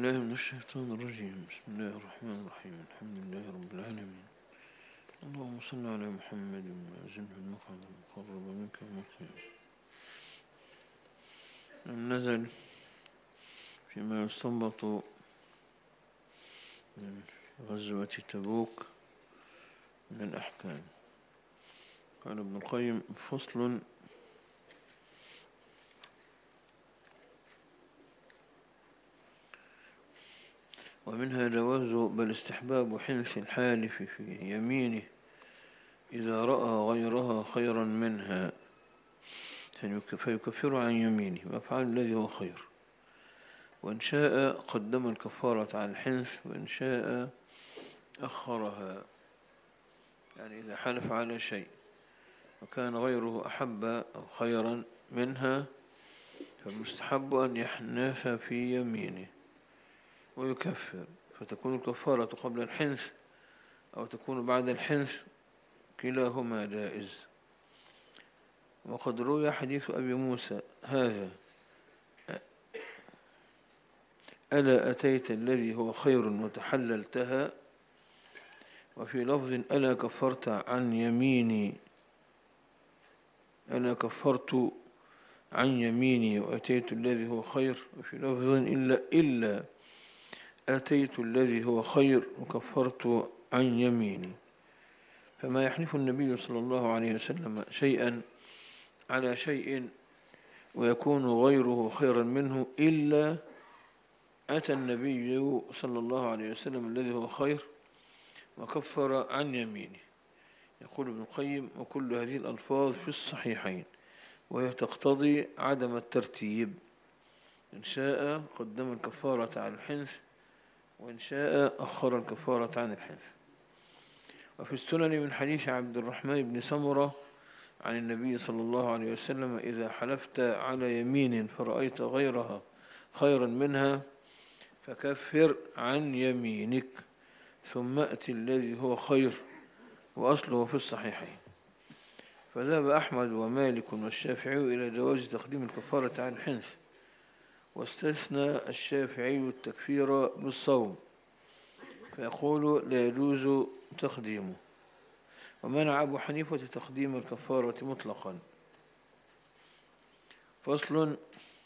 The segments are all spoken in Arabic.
بالله من الشيطان الرجيم. بسم الله الرحمن الرحيم. الحمد لله رب العالمين. اللهم صل على محمد وأزله المقعد المقرب منك المقيم. نزل فيما يستنبط من غزوة تبوك من الأحكام. قال ابن القيم: فصل: ومنها جواز بل استحباب حنث الحالف في يمينه إذا رأى غيرها خيرا منها فيكفر عن يمينه ويفعل الذي هو خير، وإن شاء قدم الكفارة على الحنث وإن شاء أخرها. يعني إذا حلف على شيء وكان غيره أحب أو خيرا منها فالمستحب أن يحنث في يمينه ويكفر، فتكون الكفارة قبل الحنث أو تكون بعد الحنث، كلاهما جائز. وقد روي حديث أبي موسى هذا: ألا أتيت الذي هو خير وتحللتها، وفي لفظ: ألا كفرت عن يميني، ألا كفرت عن يميني وأتيت الذي هو خير، وفي لفظ: إلا أتيت الذي هو خير وكفرت عن يميني. فما يحلف النبي صلى الله عليه وسلم شيئا على شيء ويكون غيره خيرا منه إلا أتى النبي صلى الله عليه وسلم الذي هو خير وكفر عن يمينه. يقول ابن القيم: وكل هذه الألفاظ في الصحيحين، وهي تقتضي عدم الترتيب. إن شاء قدم الكفارة على الحنث وإن شاء أخر الكفارة عن الحنث. وفي السنن من حديث عبد الرحمن بن سمرة عن النبي صلى الله عليه وسلم: إذا حلفت على يمين فرأيت غيرها خيرا منها فكفر عن يمينك ثم أتي الذي هو خير، وأصله في الصحيحين. فذهب أحمد ومالك والشافعي إلى جواز تقديم الكفارة عن الحنث، واستثنى الشافعي التكفير بالصوم، فيقول لا يجوز تقديمه. ومنع أبو حنيفة تقديم الكفارة مطلقا. فصل: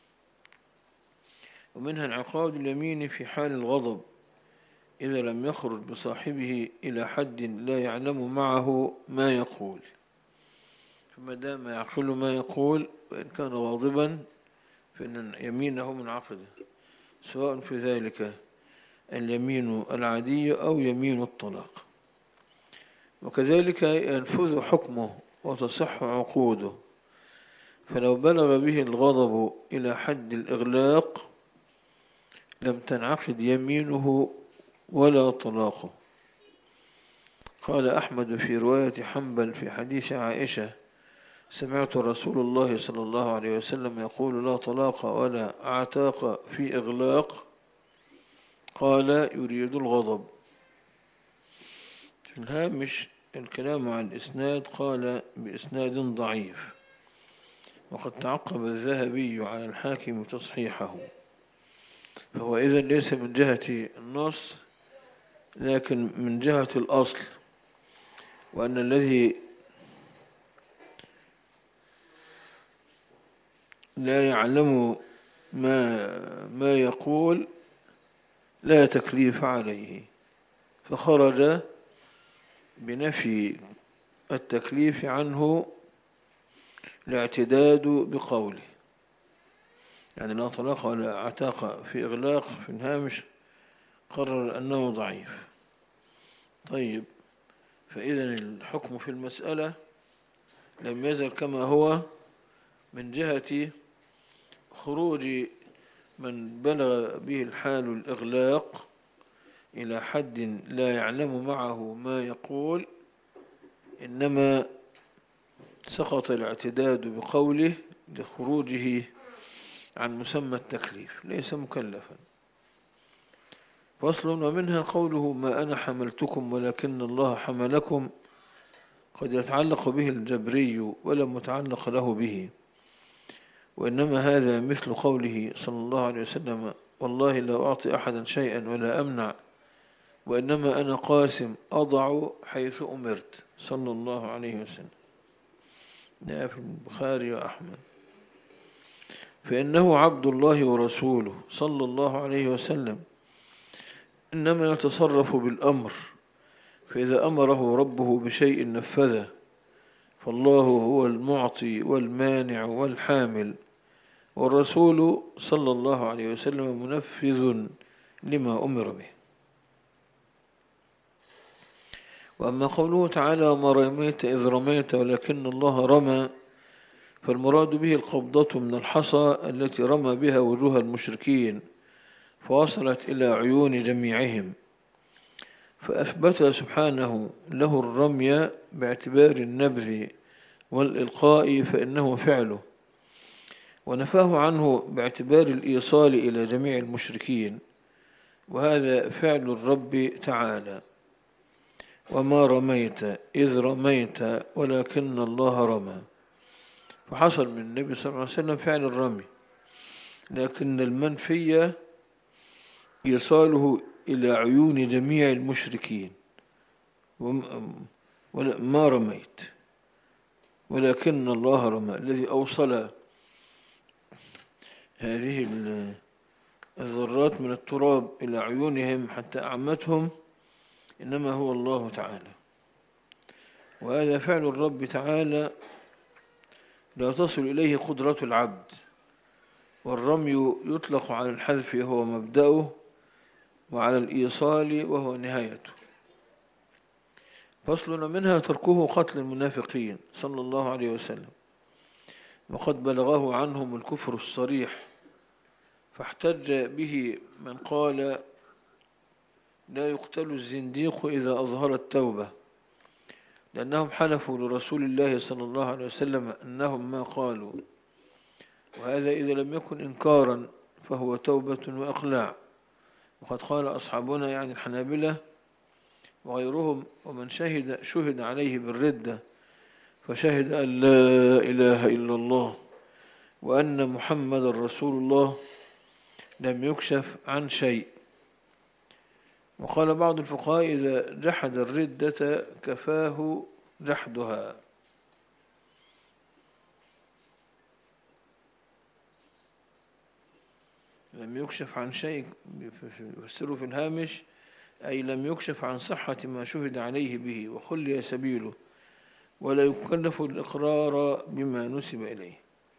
ومنها انعقاد اليمين في حال الغضب إذا لم يخرج بصاحبه إلى حد لا يعلم معه ما يقول، فما دام يعقل ما يقول وإن كان غاضبا فإن يمينه منعقدة، سواء في ذلك اليمين العادي أو يمين الطلاق. وكذلك ينفذ حكمه وتصح عقوده، فلو بلغ به الغضب إلى حد الإغلاق لم تنعقد يمينه ولا طلاقه. قال أحمد في رواية حنبل في حديث عائشة: سمعت رسول الله صلى الله عليه وسلم يقول: لا طلاق ولا عتاق في إغلاق. قال: يريد الغضب. في الهامش الكلام عن الإسناد قال: بإسناد ضعيف. وقد تعقب الذهبي على الحاكم تصحيحه، فهو إذن ليس من جهة النص لكن من جهة الأصل، وأن الذي لا يعلم ما يقول لا تكليف عليه، فخرج بنفي التكليف عنه الاعتداد بقوله. يعني لا طلاق ولا عتاق في إغلاق في الهامش قرر أنه ضعيف. طيب، فإذا الحكم في المسألة لم يزل كما هو من جهة خروج من بلغ به الحال الإغلاق إلى حد لا يعلم معه ما يقول، إنما سقط الاعتداد بقوله لخروجه عن مسمى التكليف، ليس مكلفا. فصل: ومنها قوله: ما أنا حملتكم ولكن الله حملكم، قد يتعلق به الجبري ولم يتعلق له به، وإنما هذا مثل قوله صلى الله عليه وسلم: والله لا أعطي أحدا شيئا ولا أمنع، وإنما أنا قاسم أضع حيث أمرت، صلى الله عليه وسلم. ده في البخاري وأحمد. فإنه عبد الله ورسوله صلى الله عليه وسلم، إنما يتصرف بالأمر، فإذا أمره ربه بشيء نفذه، فالله هو المعطي والمانع والحامل، والرسول صلى الله عليه وسلم منفذ لما أمر به. وأما قوله تعالى وما رميت إذ رميت ولكن الله رمى، فالمراد به القبضة من الحصى التي رمى بها وجوه المشركين فوصلت إلى عيون جميعهم، فأثبت سبحانه له الرمي باعتبار النبذ والإلقاء فإنه فعله، ونفاه عنه باعتبار الإيصال إلى جميع المشركين، وهذا فعل الرب تعالى. وما رميت إذ رميت ولكن الله رمى، فحصل من النبي صلى الله عليه وسلم فعل الرمي، لكن المنفية إيصاله إلى عيون جميع المشركين. ما رميت ولكن الله رمى، الذي أوصل هذه الذرات من التراب إلى عيونهم حتى أعمتهم إنما هو الله تعالى. وهذا فعل الرب تعالى لا تصل إليه قدرة العبد، والرمي يطلق على الحذف وهو مبدأه، وعلى الإيصال وهو نهايته. فصلنا منها تركه قتل المنافقين صلى الله عليه وسلم، وقد بلغه عنهم الكفر الصريح، فاحتج به من قال لا يقتل الزنديق إذا أظهر التوبة، لأنهم حلفوا لرسول الله صلى الله عليه وسلم أنهم ما قالوا، وهذا إذا لم يكن إنكارا فهو توبة وإقلاع. وقد قال أصحابنا يعني الحنابلة وغيرهم ومن شهد عليه بالردة فشهد أن لا إله إلا الله وأن محمد رسول الله لم يكشف عن شيء. وقال بعض الفقهاء إذا جحد الردة كفاه جحدها. لم يكشف عن شيء يفسره في الهامش أي لم يكشف عن صحة ما شهد عليه به وخلي سبيله، ولا يكلف الإقرار بما نسب إليه.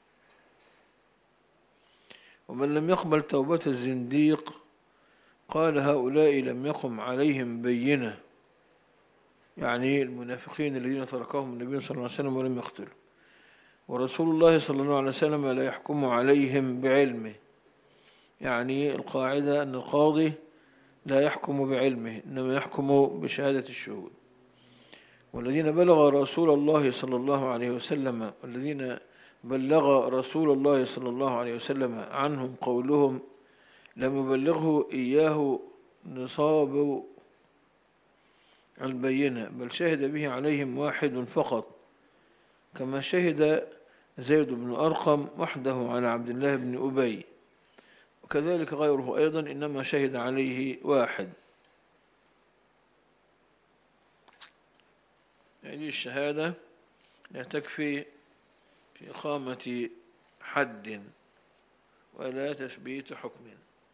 ومن لم يقبل توبة الزنديق قال هؤلاء لم يقم عليهم بينة، يعني المنافقين الذين تركهم النبي صلى الله عليه وسلم ولم يقتلوا، ورسول الله صلى الله عليه وسلم لا يحكم عليهم بعلمه، يعني القاعدة أن القاضي لا يحكم بعلمه إنما يحكم بشهادة الشهود. والذين بلغ رسول الله صلى الله عليه وسلم والذين بلغ رسول الله صلى الله عليه وسلم عنهم قولهم لم يبلغه إياه نصاب البينة، بل شهد به عليهم واحد فقط، كما شهد زيد بن أرقم وحده على عبد الله بن أبي، وكذلك غيره أيضا إنما شهد عليه واحد. هذه الشهادة لا تكفي في إقامة حد ولا تثبيت حكم.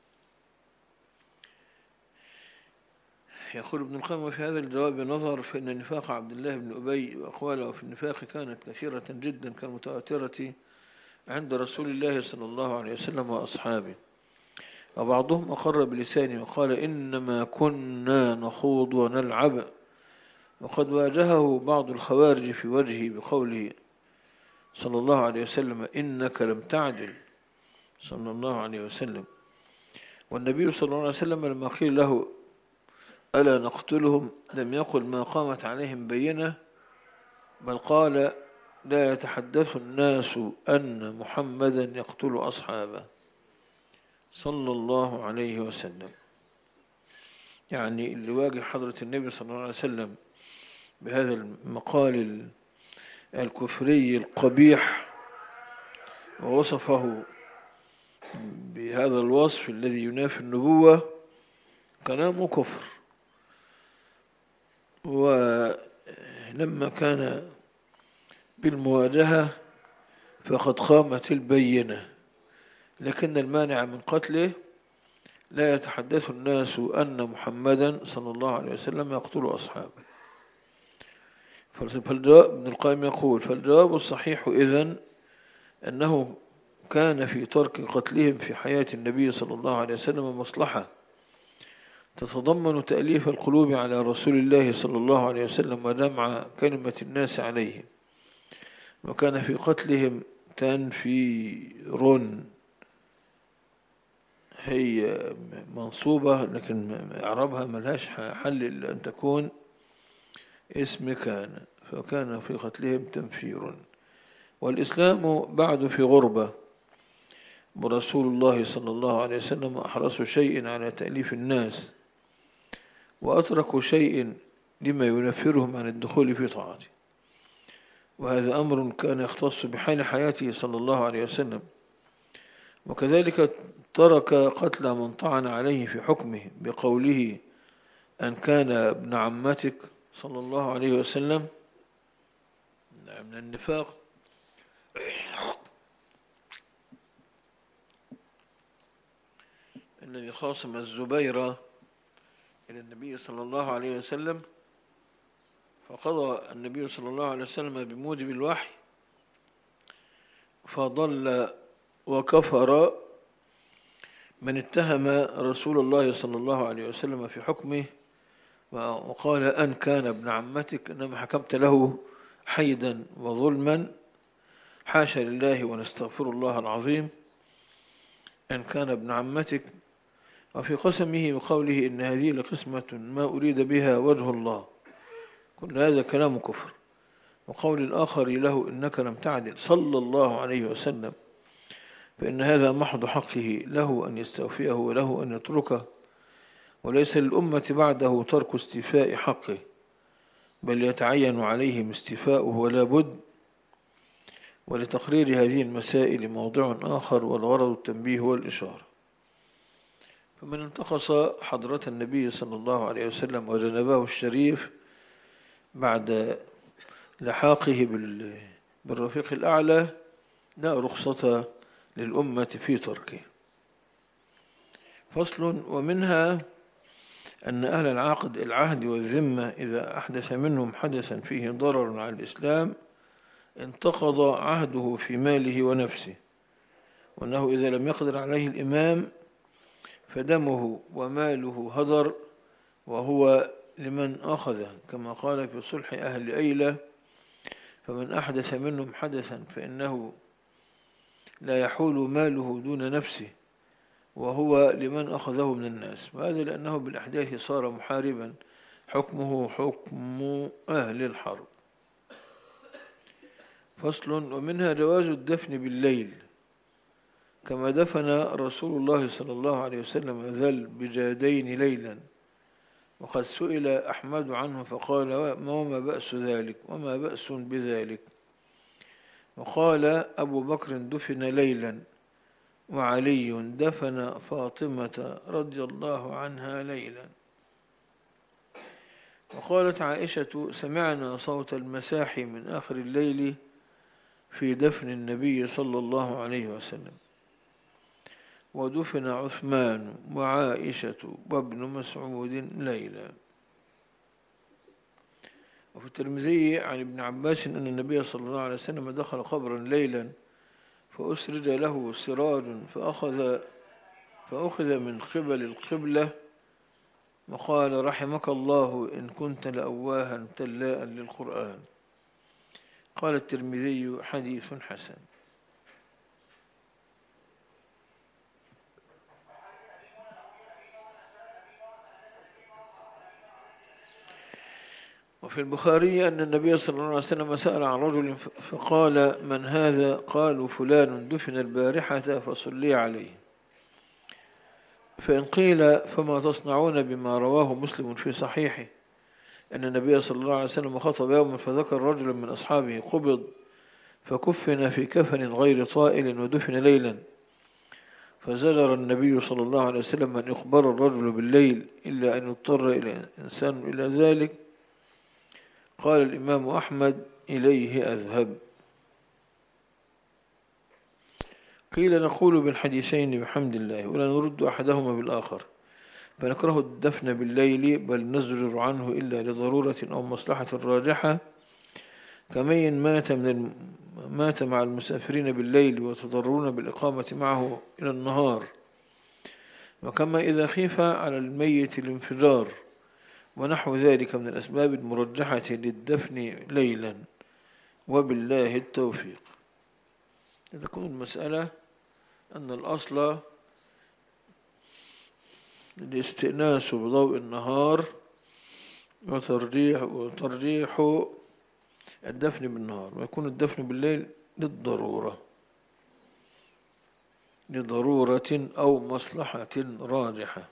يقول ابن القيم في هذا الجواب نظر، فإن نفاق عبد الله بن أبي وأقواله في النفاق كانت كثيرة جدا كالمتواترة عند رسول الله صلى الله عليه وسلم وأصحابه، وبعضهم أقر بلسانه وقال إنما كنا نخوض ونلعب، وقد واجهه بعض الخوارج في وجهه بقوله صلى الله عليه وسلم إنك لم تعدل صلى الله عليه وسلم. والنبي صلى الله عليه وسلم لما قيل له ألا نقتلهم لم يقل ما قامت عليهم بينة، بل قال لا يتحدث الناس أن محمدا يقتل أصحابه صلى الله عليه وسلم. يعني اللي واجه حضرة النبي صلى الله عليه وسلم بهذا المقال الكفري القبيح ووصفه بهذا الوصف الذي ينافي النبوة كلامه كفر. ولما كان بالمواجهة فقد قامت البينة، لكن المانع من قتله لا يتحدث الناس أن محمدا صلى الله عليه وسلم يقتل أصحابه. فالجواب ابن القيم يقول: فالجواب الصحيح إذن أنه كان في ترك قتلهم في حياة النبي صلى الله عليه وسلم مصلحة تتضمن تأليف القلوب على رسول الله صلى الله عليه وسلم وجمع كلمة الناس عليه، وكان في قتلهم تنفير، هي منصوبة لكن إعرابها ملهاش حل إلا أن تكون اسم كان، فكان في قتلهم تنفير. والإسلام بعد في غربة، ورسول الله صلى الله عليه وسلم أحرص شيء على تأليف الناس، وأترك شيء لما ينفرهم عن الدخول في طاعته، وهذا أمر كان يختص بحال حياته صلى الله عليه وسلم. وكذلك ترك قتل من طعن عليه في حكمه بقوله: أن كان ابن عمتك صلى الله عليه وسلم، من النفاق الذي خاصم الزبير إلى النبي صلى الله عليه وسلم، فقضى النبي صلى الله عليه وسلم بموجب الوحي فضل وكفر من اتهم رسول الله صلى الله عليه وسلم في حكمه وقال: أن كان ابن عمتك، إنما حكمت له حيدا وظلما، حاشا لله ونستغفر الله العظيم، أن كان ابن عمتك. وفي قسمه وقوله: إن هذه لقسمة ما أريد بها وجه الله، كل هذا كلام كفر. وقول الآخر له: إنك لم تعدل صلى الله عليه وسلم، فإن هذا محض حقه له أن يستوفيه وله أن يتركه، وليس للأمة بعده ترك استيفاء حقه، بل يتعين عليهم استيفاؤه ولا بد. ولتقرير هذه المسائل موضع آخر، والغرض التنبيه والإشارة. فمن انتقص حضرة النبي صلى الله عليه وسلم وجنبه الشريف بعد لحاقه بالرفيق الأعلى لا رخصة للأمة في تركه. فصل: ومنها أن أهل العهد والذمة إذا أحدث منهم حدثا فيه ضرر على الإسلام انتقض عهده في ماله ونفسه، وأنه إذا لم يقدر عليه الإمام فدمه وماله هدر، وهو لمن أخذه، كما قال في صلح أهل أيلة: فمن أحدث منهم حدثا فإنه لا يحول ماله دون نفسه، وهو لمن أخذه من الناس. وهذا لأنه بالأحداث صار محاربا، حكمه حكم أهل الحرب. فصل: ومنها جواز الدفن بالليل، كما دفن رسول الله صلى الله عليه وسلم ذا البجادين ليلا، وقد سئل أحمد عنه فقال: وما بأس ذلك، وما بأس بذلك؟ وقال أبو بكر: دفن ليلا، وعلي دفن فاطمة رضي الله عنها ليلا. وقالت عائشة: سمعنا صوت المساح من آخر الليل في دفن النبي صلى الله عليه وسلم. ودفن عثمان وعائشة وابن مسعود ليلا. وفي الترمذي عن ابن عباس أن النبي صلى الله عليه وسلم دخل قبرا ليلا فأسرج له سراج فأخذ من قبل القبلة، وقال: رحمك الله إن كنت لأواها تلاء للقرآن. قال الترمذي: حديث حسن. وفي البخاري أن النبي صلى الله عليه وسلم سأل عن رجل فقال: من هذا؟ قالوا: فلان دفن البارحة فصلي عليه. فإن قيل: فما تصنعون بما رواه مسلم في صحيحه أن النبي صلى الله عليه وسلم خطب يوما فذكر رجلا من أصحابه قبض فكفن في كفن غير طائل ودفن ليلا، فزجر النبي صلى الله عليه وسلم أن يخبر الرجل بالليل إلا أن يضطر إنسان إلى ذلك. قال الإمام أحمد: إليه أذهب. قيل: نقول بالحديثين بحمد الله ولا نرد أحدهما بالآخر، فنكره الدفن بالليل بل نزجر عنه إلا لضرورة أو مصلحة راجحة، كمن مات مع المسافرين بالليل ويتضررون بالإقامة معه إلى النهار، وكما إذا خيف على الميت الانفجار ونحو ذلك من الأسباب المرجحة للدفن ليلا، وبالله التوفيق. تكون المسألة أن الأصل الاستئناس بضوء النهار وترجيح الدفن بالنهار، ويكون الدفن بالليل لضرورة أو مصلحة راجحة.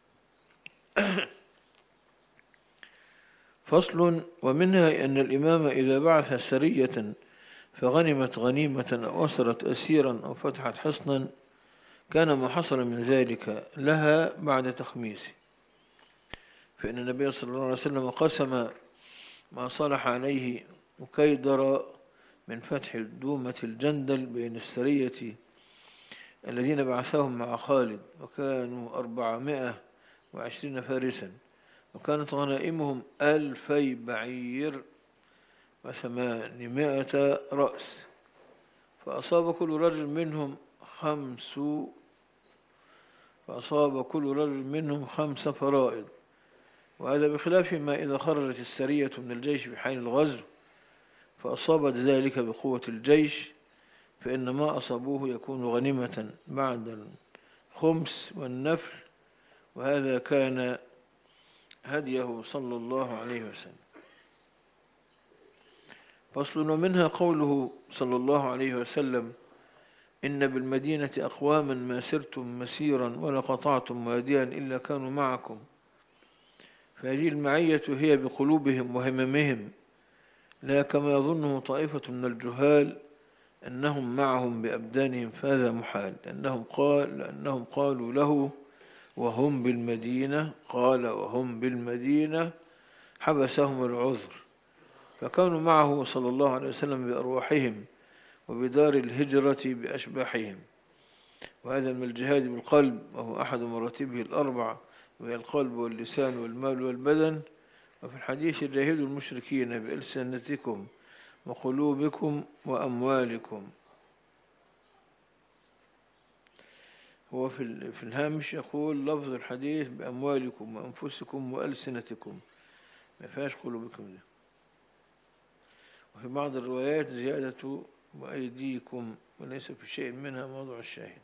فصل: ومنها أن الإمام إذا بعث سرية فغنمت غنيمة أو أسرت أسيرا أو فتحت حصنا كان ما حصل من ذلك لها بعد تخميسه، فإن النبي صلى الله عليه وسلم قسم ما صلح عليه مكيدر من فتح دومة الجندل بين السرية الذين بعثهم مع خالد، وكانوا 420 فارسا، وكانت غنائمهم 2000 بعير و800 رأس، فأصاب كل رجل منهم 5 فرائض. وهذا بخلاف ما إذا خرجت السرية من الجيش بحال الغزو فأصابت ذلك بقوة الجيش، فإن ما أصابوه يكون غنيمة بعد الخمس والنفل، وهذا كان هديه صلى الله عليه وسلم. فصل: ومنها قوله صلى الله عليه وسلم: إن بالمدينة أقواما ما سرتم مسيرا ولا قطعتم واديا إلا كانوا معكم، فهذه المعية هي بقلوبهم وهممهم، لا كما يظنه طائفة من الجهال أنهم معهم بأبدانهم، فهذا محال، لأنهم قالوا له وهم بالمدينة حبسهم العذر، فكانوا معه صلى الله عليه وسلم بأرواحهم وبدار الهجرة بأشباحهم، وهذا من الجهاد بالقلب، وهو أحد مراتبه الأربع، وهي القلب واللسان والمال والبدن. وفي الحديث: جاهدوا المشركين بألسنتكم وقلوبكم وأموالكم. هو في الهامش يقول لفظ الحديث بأموالكم وأنفسكم وألسنتكم، ما فيهاش قلوبكم دي. وفي بعض الروايات زيادة وأيديكم، وليس في شيء منها موضوع الشاهد.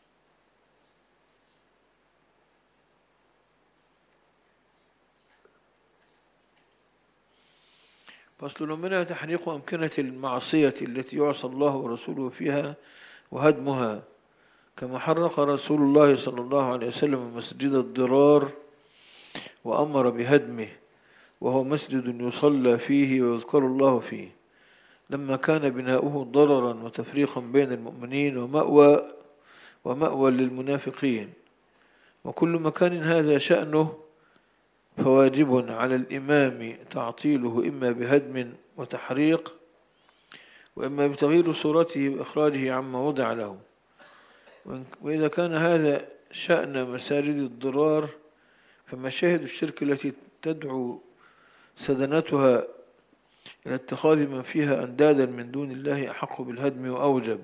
فصل: منها تحريق أمكنة المعصية التي يعصى الله ورسوله فيها وهدمها، كما حرق رسول الله صلى الله عليه وسلم مسجد الضرار وأمر بهدمه، وهو مسجد يصلى فيه ويذكر الله فيه، لما كان بناؤه ضررا وتفريقا بين المؤمنين ومأوى للمنافقين. وكل مكان هذا شأنه فواجب على الإمام تعطيله، إما بهدم وتحريق، وإما بتغيير صورته وإخراجه عما وضع له. وإذا كان هذا شأن مساجد الضرار، فمشاهد الشرك التي تدعو سدنتها إلى اتخاذ من فيها أندادا من دون الله أحق بالهدم وأوجب.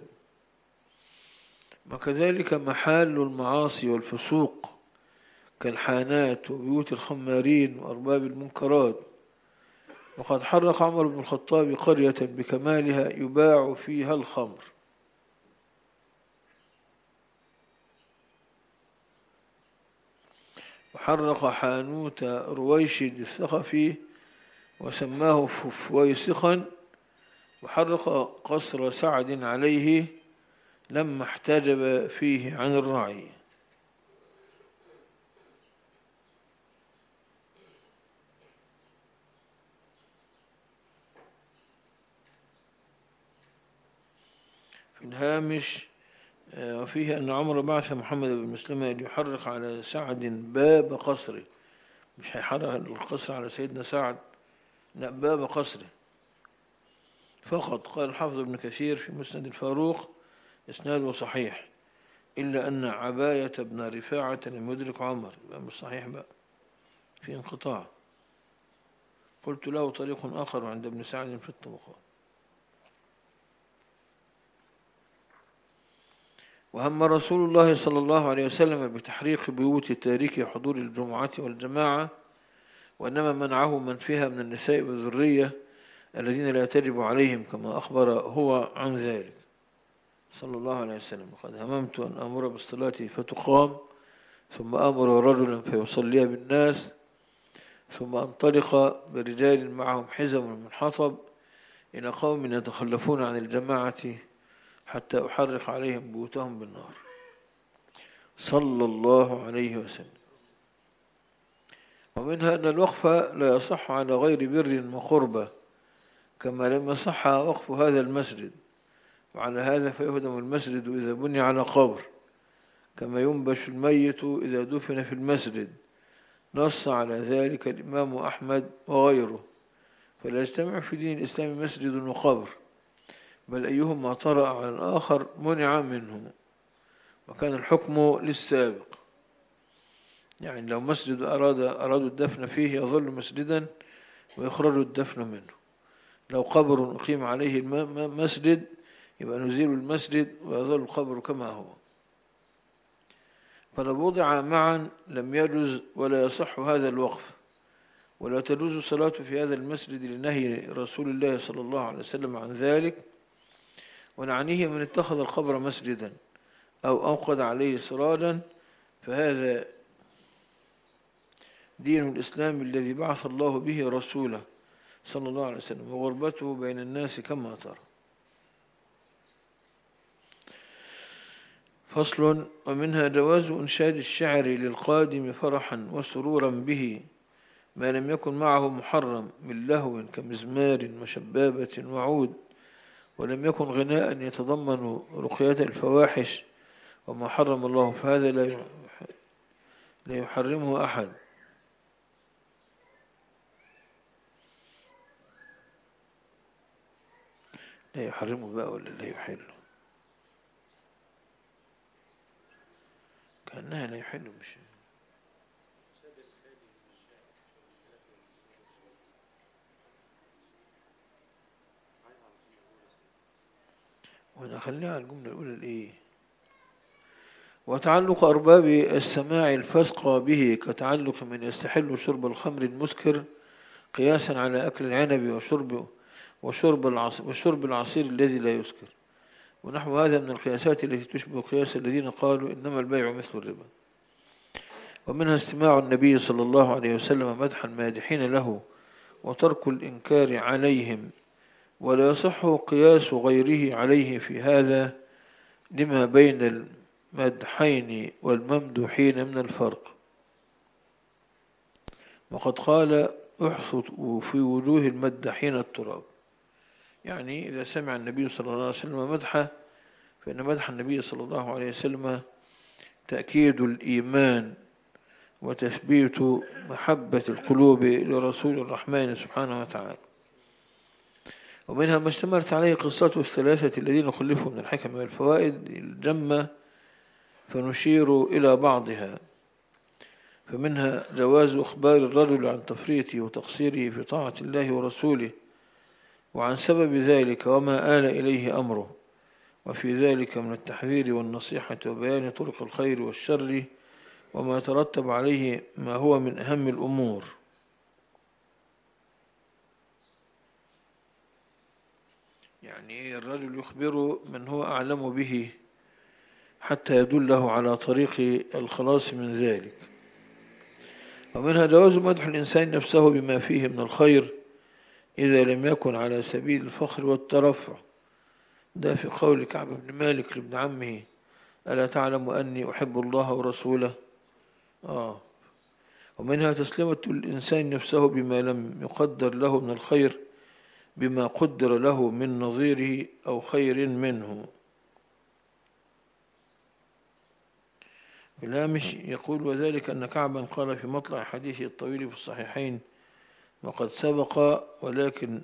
وكذلك محال المعاصي والفسوق كالحانات وبيوت الخمارين وأرباب المنكرات. وقد حرق عمر بن الخطاب قرية بكمالها يباع فيها الخمر، وحرق حانوت رويشد الثقفي وسماه فويسخا، وحرق قصر سعد عليه لما احتجب فيه عن الرعي. في الهامش وفيه أن عمر بعث محمد بن مسلمة ليحرق على سعد باب قصره. مش هيحرق القصر على سيدنا سعد، لا، باب قصره فقط. قال الحافظ ابن كثير في مسند الفاروق إسناده صحيح، إلا أن عباية بن رفاعة لم يدرك عمر، يبقى مش صحيح بقى، في انقطاع. قلت له طريق آخر عند ابن سعد في الطبقات. وهم رسول الله صلى الله عليه وسلم بتحريق بيوت تارك حضور الجمعة والجماعة، وإنما منعه من فيها من النساء والذرية الذين لا تجب عليهم، كما أخبر هو عن ذلك صلى الله عليه وسلم. قد هممت أن أمر بالصلاة فتقام، ثم أمر رجلا فيصلي بالناس، ثم أنطلق برجال معهم حزم من حطب إلى قوم يتخلفون عن الجماعة حتى أحرق عليهم بيوتهم بالنار صلى الله عليه وسلم. ومنها أن الوقف لا يصح على غير بر وقربة، كما لم يصح وقف هذا المسجد، وعلى هذا فيهدم المسجد إذا بني على قبر، كما ينبش الميت إذا دفن في المسجد. نص على ذلك الإمام أحمد وغيره، فلا يجتمع في دين الإسلام مسجد وقبر، بل أيهما طرأ على الآخر منع منه، وكان الحكم للسابق. يعني لو مسجد أرادوا الدفن فيه يظل مسجدا ويخرج الدفن منه. لو قبر أقيم عليه مسجد يبقى نزيل المسجد ويظل القبر كما هو. فلو وضع معا لم يجوز ولا يصح هذا الوقف، ولا تجوز الصلاة في هذا المسجد لنهي رسول الله صلى الله عليه وسلم عن ذلك. ونعنيه من اتخذ القبر مسجدا أو أوقد عليه سراجا، فهذا دين الإسلام الذي بعث الله به رسوله صلى الله عليه وسلم، وغربته بين الناس كما ترى. فصل. ومنها جواز إنشاد الشعر للقادم فرحا وسرورا به، ما لم يكن معه محرم من لهو كمزمار وشبابة وعود، ولم يكن غناء يتضمن رقية الفواحش وما حرم الله، فهذا لا يحرمه أحد. لا يحرمه بقى ولا لا يحله؟ كأنها لا يحله، مش ونخليها على الجملة الأولى الإيه. وتعلق أرباب السماع الفسق به كتعلق من يستحل شرب الخمر المسكر قياسا على أكل العنب وشرب العصير الذي لا يسكر، ونحو هذا من القياسات التي تشبه قياس الذين قالوا إنما البيع مثل الربا. ومنها استماع النبي صلى الله عليه وسلم مدح المادحين له وترك الإنكار عليهم، ولا يصح قياس غيره عليه في هذا لما بين المدحين والممدوحين من الفرق. وقد قال احصوا في وجوه المدحين التراب، يعني إذا سمع النبي صلى الله عليه وسلم مدحه فإن مدح النبي صلى الله عليه وسلم تأكيد الإيمان وتثبيت محبة القلوب لرسول الرحمن سبحانه وتعالى. ومنها ما اشتملت عليه قصة الثلاثة الذين خلفوا من الحكم والفوائد الجمة، فنشير إلى بعضها. فمنها جواز إخبار الرجل عن تفريطه وتقصيره في طاعة الله ورسوله وعن سبب ذلك وما آل إليه أمره، وفي ذلك من التحذير والنصيحة وبيان طرق الخير والشر وما ترتب عليه ما هو من أهم الأمور. يعني الرجل يخبر من هو أعلم به حتى يدله على طريق الخلاص من ذلك. ومنها جواز مدح الإنسان نفسه بما فيه من الخير إذا لم يكن على سبيل الفخر والترفع، ده في قول كعب بن مالك لابن عمه ألا تعلم أني أحب الله ورسوله. ومنها تسلمة الإنسان نفسه بما لم يقدر له من الخير بما قدر له من نظيره أو خير منه. في الهامش يقول: وذلك أن كعبا قال في مطلع حديثه الطويل في الصحيحين وقد سبق، ولكن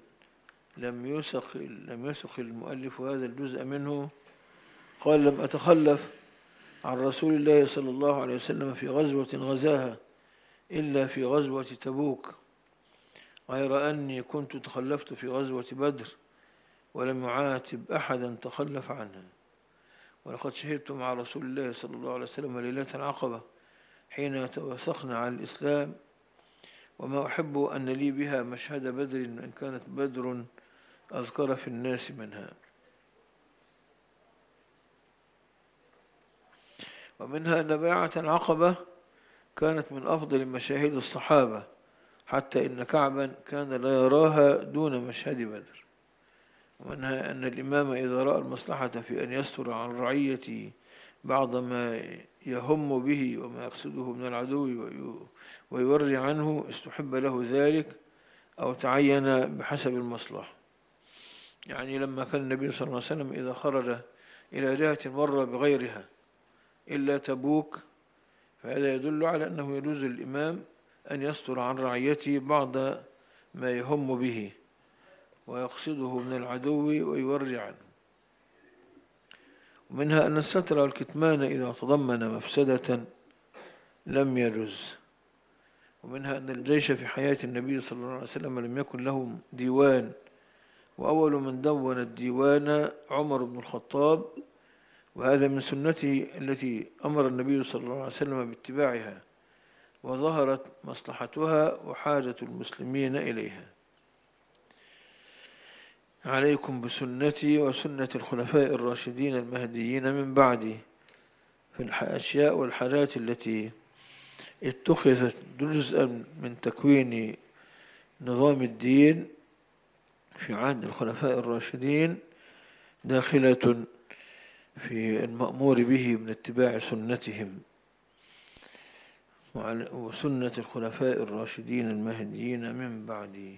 لم يسق المؤلف هذا الجزء منه. قال: لم أتخلف عن رسول الله صلى الله عليه وسلم في غزوة غزاها إلا في غزوة تبوك، غير أني كنت تخلفت في غزوة بدر ولم يعاتب أحدا تخلف عنها. ولقد شهدت مع رسول الله صلى الله عليه وسلم ليلة العقبة حين توثقنا على الإسلام، وما أحب أن لي بها مشهد بدر، إن كانت بدر أذكر في الناس منها. ومنها أن بيعة العقبة كانت من أفضل مشاهد الصحابة، حتى إن كعبا كان لا يراها دون مشهد بدر. ومنها أن الإمام إذا رأى المصلحة في أن يستر عن رعيته بعض ما يهم به وما يقصده من العدو ويوري عنه استحب له ذلك أو تعين بحسب المصلحة. يعني لما كان النبي صلى الله عليه وسلم إذا خرج إلى جهة مر بغيرها إلا تبوك، فهذا يدل على أنه يجوز للإمام أن يستر عن رعيته بعض ما يهم به ويقصده من العدو ويوري عنه. ومنها أن الستر والكتمان إذا تضمن مفسدة لم يجوز. ومنها أن الجيش في حياة النبي صلى الله عليه وسلم لم يكن لهم ديوان، وأول من دون الديوان عمر بن الخطاب، وهذا من سنته التي أمر النبي صلى الله عليه وسلم باتباعها، وظهرت مصلحتها وحاجة المسلمين إليها. عليكم بسنتي وسنة الخلفاء الراشدين المهديين من بعدي في الأشياء والحاجات التي اتخذت جزءا من تكوين نظام الدين في عهد الخلفاء الراشدين، داخلة في المأمور به من اتباع سنتهم وسنة الخلفاء الراشدين المهديين من بعدي.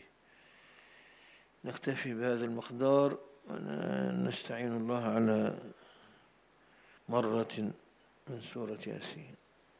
نكتفي بهذا المقدار ونستعين الله على مرة من سورة ياسين.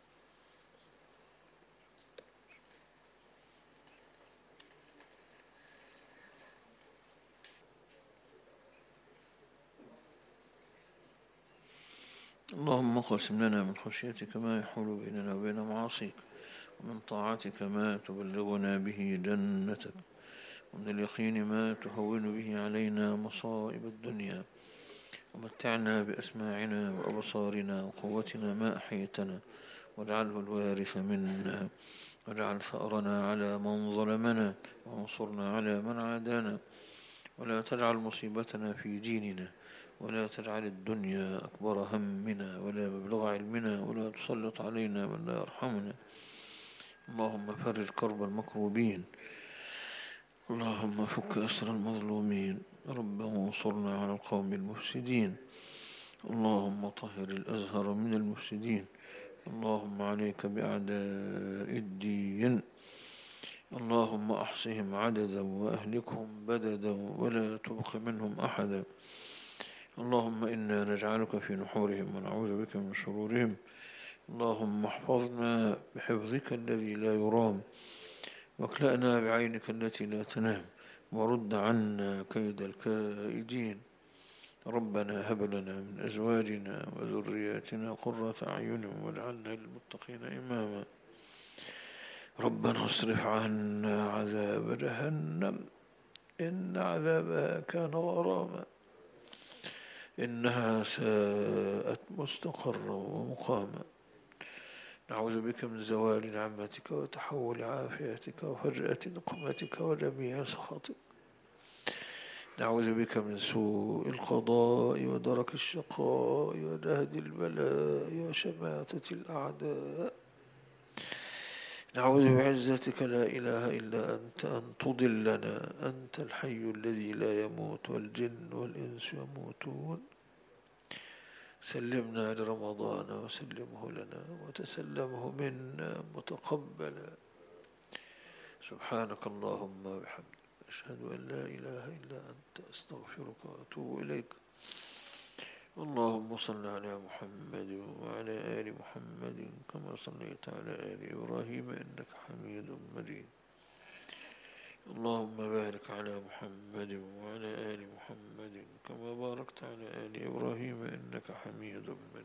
اللهم اقسم لنا من خشيتك ما يحول بيننا وبين معاصيك، ومن طاعتك ما تبلغنا به جنتك، ومن اليقين ما تهون به علينا مصائب الدنيا، ومتعنا بأسماعنا وأبصارنا وقوتنا ما أحيتنا، واجعله الوارث منا، واجعل ثأرنا على من ظلمنا، وانصرنا على من عادانا، ولا تجعل مصيبتنا في ديننا، ولا تجعل الدنيا أكبر همنا ولا مبلغ علمنا، ولا تسلط علينا من لا يرحمنا. اللهم فرج كرب المكروبين، اللهم فك أسر المظلومين، ربنا انصرنا على القوم المفسدين. اللهم طهر الأزهر من المفسدين. اللهم عليك بأعداء الدين، اللهم أحصهم عددا وأهلكهم بددا ولا تبق منهم أحدا. اللهم إنا نجعلك في نحورهم ونعوذ بك من شرورهم. اللهم احفظنا بحفظك الذي لا يرام، واكلأنا بعينك التي لا تنام، ورد عنا كيد الكائدين. ربنا هب لنا من أزواجنا وذرياتنا قرة أعين واجعلنا للمتقين إماما. ربنا اصرف عنا عذاب جهنم إن عذابها كان غراما إنها ساءت مستقرا ومقاما. نعوذ بك من زوال نعمتك وتحول عافيتك وفجأة نقمتك وجميع سخطك. نعوذ بك من سوء القضاء ودرك الشقاء وجهد البلاء وشماتة الأعداء. نعوذ بعزتك لا إله إلا أنت أن تضلنا، أنت الحي الذي لا يموت والجن والإنس يموتون. سلمنا لرمضان وسلمه لنا وتسلمه منا متقبلا. سبحانك اللهم وبحمدك، أشهد أن لا إله إلا أنت، أستغفرك وأتوب إليك. اللهم صل على محمد وعلى آل محمد كما صليت على آل إبراهيم إنك حميد مجيد. اللهم بارك على محمد وعلى آل محمد كما باركت على آل إبراهيم إنك حميد